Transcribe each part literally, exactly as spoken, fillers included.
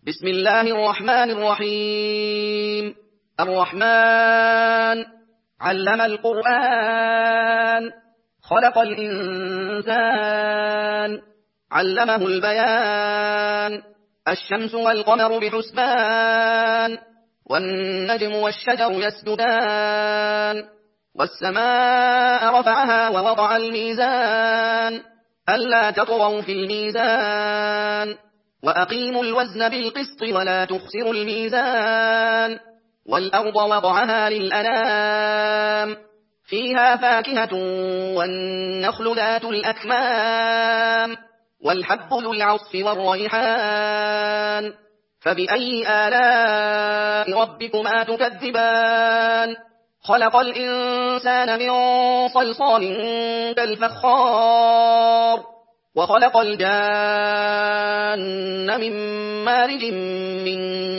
بسم الله الرحمن الرحيم. الرحمن علم القرآن خلق الإنسان علمه البيان. الشمس والقمر بحسبان والنجم والشجر يسجدان والسماء رفعها ووضع الميزان ألا تطغوا في الميزان وأقيموا الوزن بالقسط ولا تخسروا الميزان. والأرض وضعها للأنام فيها فاكهة والنخل ذات الأكمام والحب ذو العصف والريحان. فبأي آلاء ربكما تكذبان؟ خلق الإنسان من صلصال كالفخار وخلق الجان من مارج من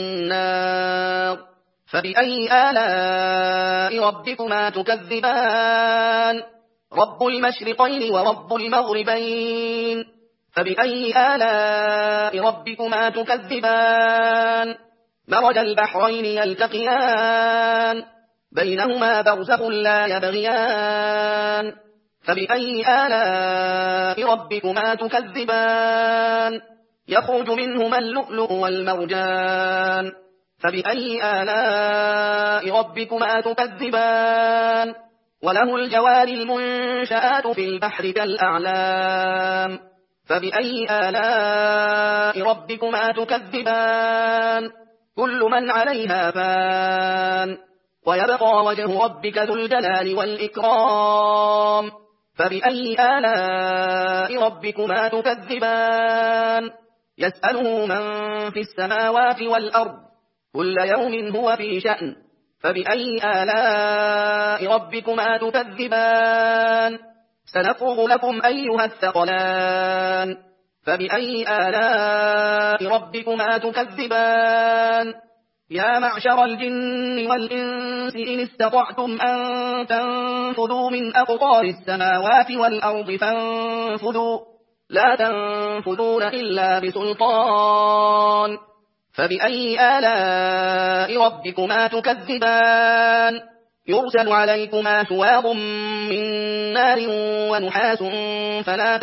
نار. فبأي آلاء ربكما تكذبان؟ رب المشرقين ورب المغربين. فبأي آلاء ربكما تكذبان؟ مرج البحرين يلتقيان بينهما برزخ لا يبغيان. فبأي آلاء ربكما تكذبان؟ يخرج منهما اللؤلؤ والمرجان. فبأي آلاء ربكما تكذبان؟ وله الجوار المنشآت في البحر كالأعلام. فبأي آلاء ربكما تكذبان؟ كل من عليها فان ويبقى وجه ربك ذو الجلال والإكرام. فبأي آلاء ربكما تكذبان؟ يسأله من في السماوات والأرض كل يوم هو في شأن. فبأي آلاء ربكما تكذبان؟ سنفرغ لكم أيها الثقلان. فبأي آلاء ربكما تكذبان؟ يا معشر الجن والإنس إن استطعتم أن تنفذوا من أقطار السماوات والأرض فانفذوا لا تنفذون إلا بسلطان. فبأي آلاء ربكما تكذبان؟ يرسل عليكما شواظ من نار ونحاس فلا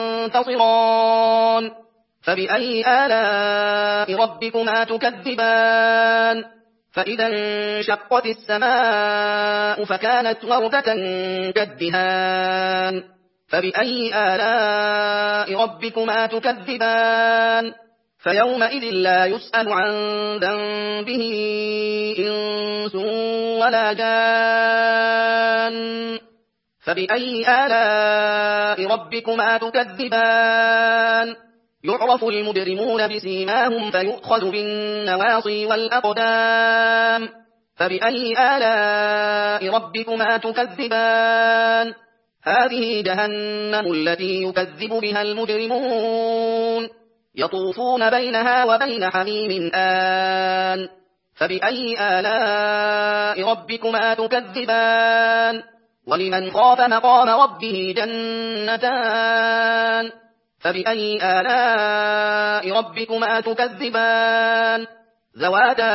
تنتصران. فبأي آلاء ربكما تكذبان؟ فإذا انشقت السماء فكانت وردة كالدهان. فبأي آلاء ربكما تكذبان؟ فيومئذ لا يسأل عن ذنبه إنس ولا جان. فبأي آلاء ربكما تكذبان؟ يعرف المجرمون بسيماهم فيؤخذ بالنواصي والأقدام. فبأي آلاء ربكما تكذبان؟ هذه جهنم التي يكذب بها المجرمون يطوفون بينها وبين حميم آن. فبأي آلاء ربكما تكذبان؟ ولمن خاف مقام ربه جنتان. فبأي آلاء ربكما تكذبان؟ ذواتا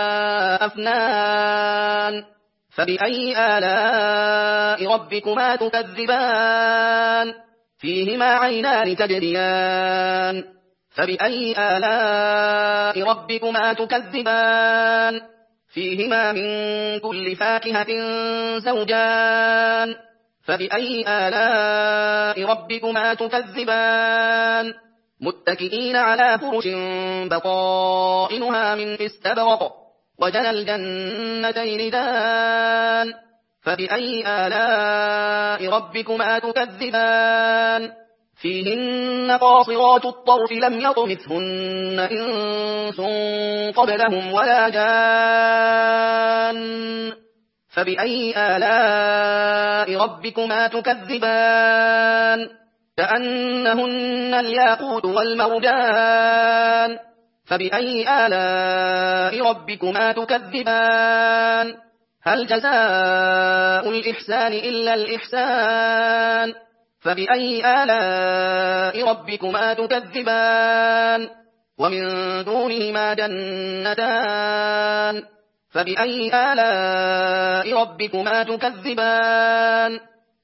أفنان. فبأي آلاء ربكما تكذبان؟ فيهما عينان تجريان. فبأي آلاء ربكما تكذبان؟ فيهما من كل فاكهة زوجان. فبأي آلاء ربكما تكذبان؟ متكئين على فرش بطائنها من استبرق وجنى الجنتين دان. فبأي آلاء ربكما تكذبان؟ فيهن قاصرات الطرف لم يطمثهن إنس قبلهم ولا جان. فبأي آلاء ربكما تكذبان؟ كأنهن الياقوت والمرجان. فبأي آلاء ربكما تكذبان؟ هل جزاء الإحسان إلا الإحسان؟ فبأي آلاء ربكما تكذبان؟ ومن دونهما جنتان فبأي آلاء ربكما تكذبان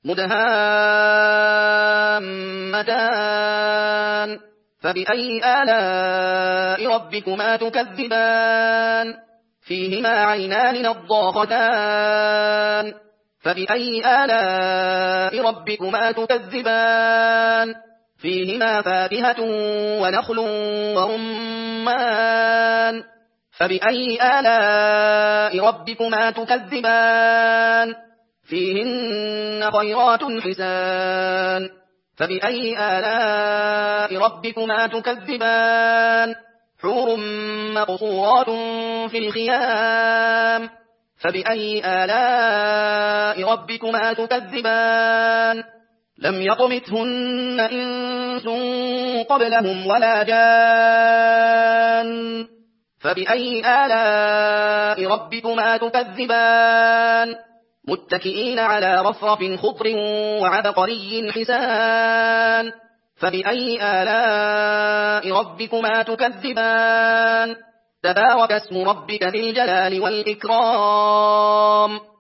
مدهامتان فبأي آلاء ربكما تكذبان فيهما عينان نضاختان فبأي آلاء ربكما تكذبان فيهما فاكهة ونخل ورمان فبأي آلاء ربكما تكذبان فيهن خيرات حسان فبأي آلاء ربكما تكذبان حور مقصورات في الخيام فبأي آلاء ربكما تكذبان لم يطمثهن إنس قبلهم ولا جان فبأي آلاء ربكما تكذبان متكئين على رفرف خضر وعبقري حسان فبأي آلاء ربكما تكذبان تبارك اسم ربك ذي الجلال والإكرام